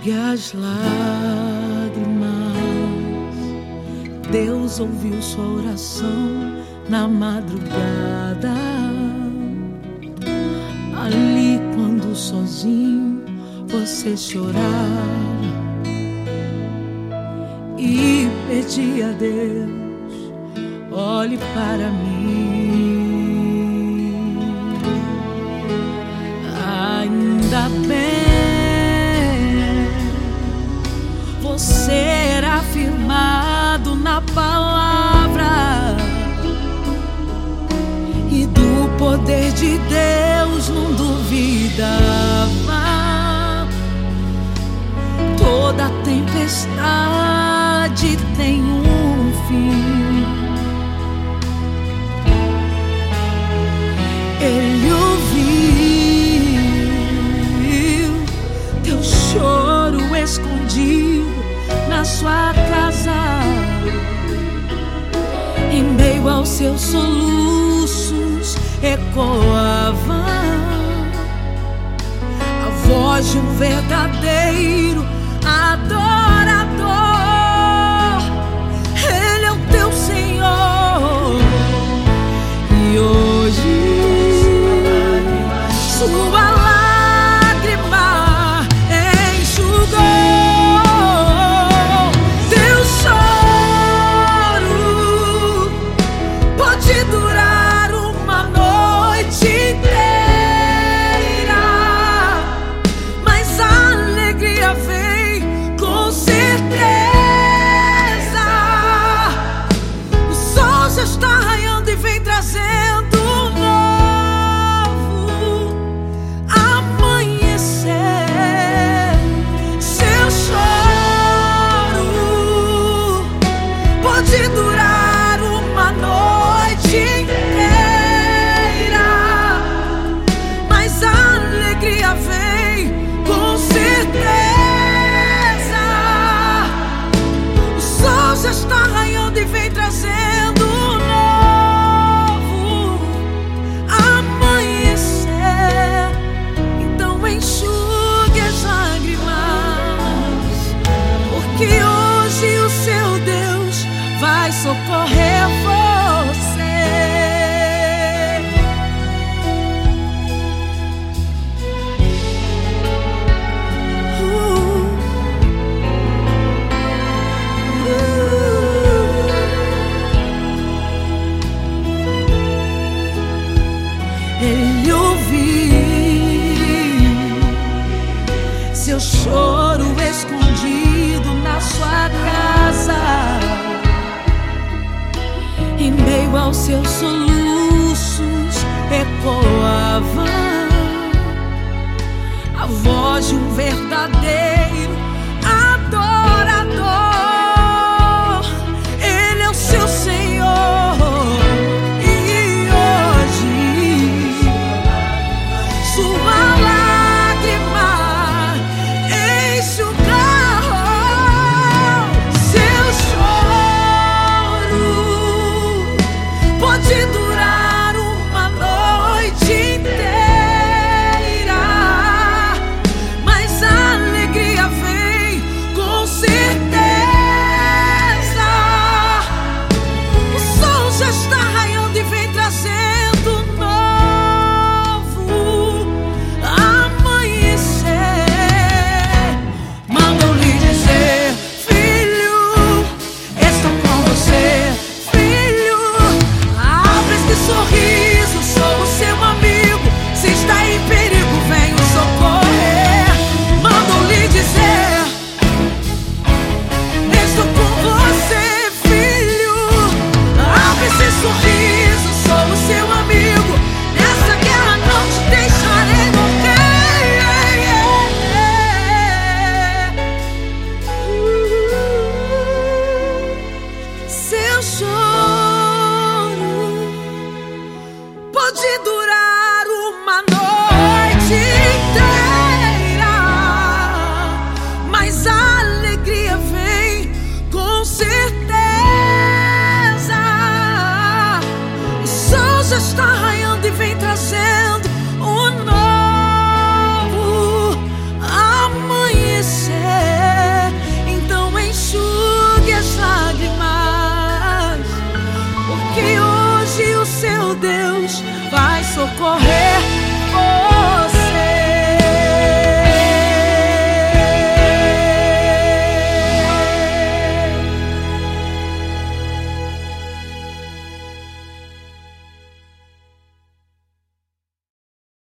enxugue as lágrimas. Deus ouviu sua oração na madrugada. Ali quando sozinho você chorar e pedir a Deus, olhe para mim. Ainda bem você era firmado na palavra e do poder de Deus não duvidava. Toda tempestade tem um fim. Ele ouviu teu choro escondido na sua casa. Em meio aos seus soluços ecoava a voz de um verdadeiro adorador. Ele é o teu Senhor e hoje sua lágrima enxugou. Teu choro pode durar uma noite inteira, mas a alegria vem com certeza. O sol já está raiando e vem trazendo um novo amanhecer. Seu choro pode durar uma noite inteira, mas a alegria vem com certeza. O sol já está raiando e vem trazendo um novo amanhecer. Então enxugue as lágrimas, porque hoje o seu Deus vai socorrer você. Ele ouviu seu choro escondido na sua casa. Em meio aos seus soluços ecoava a voz de um verdadeiro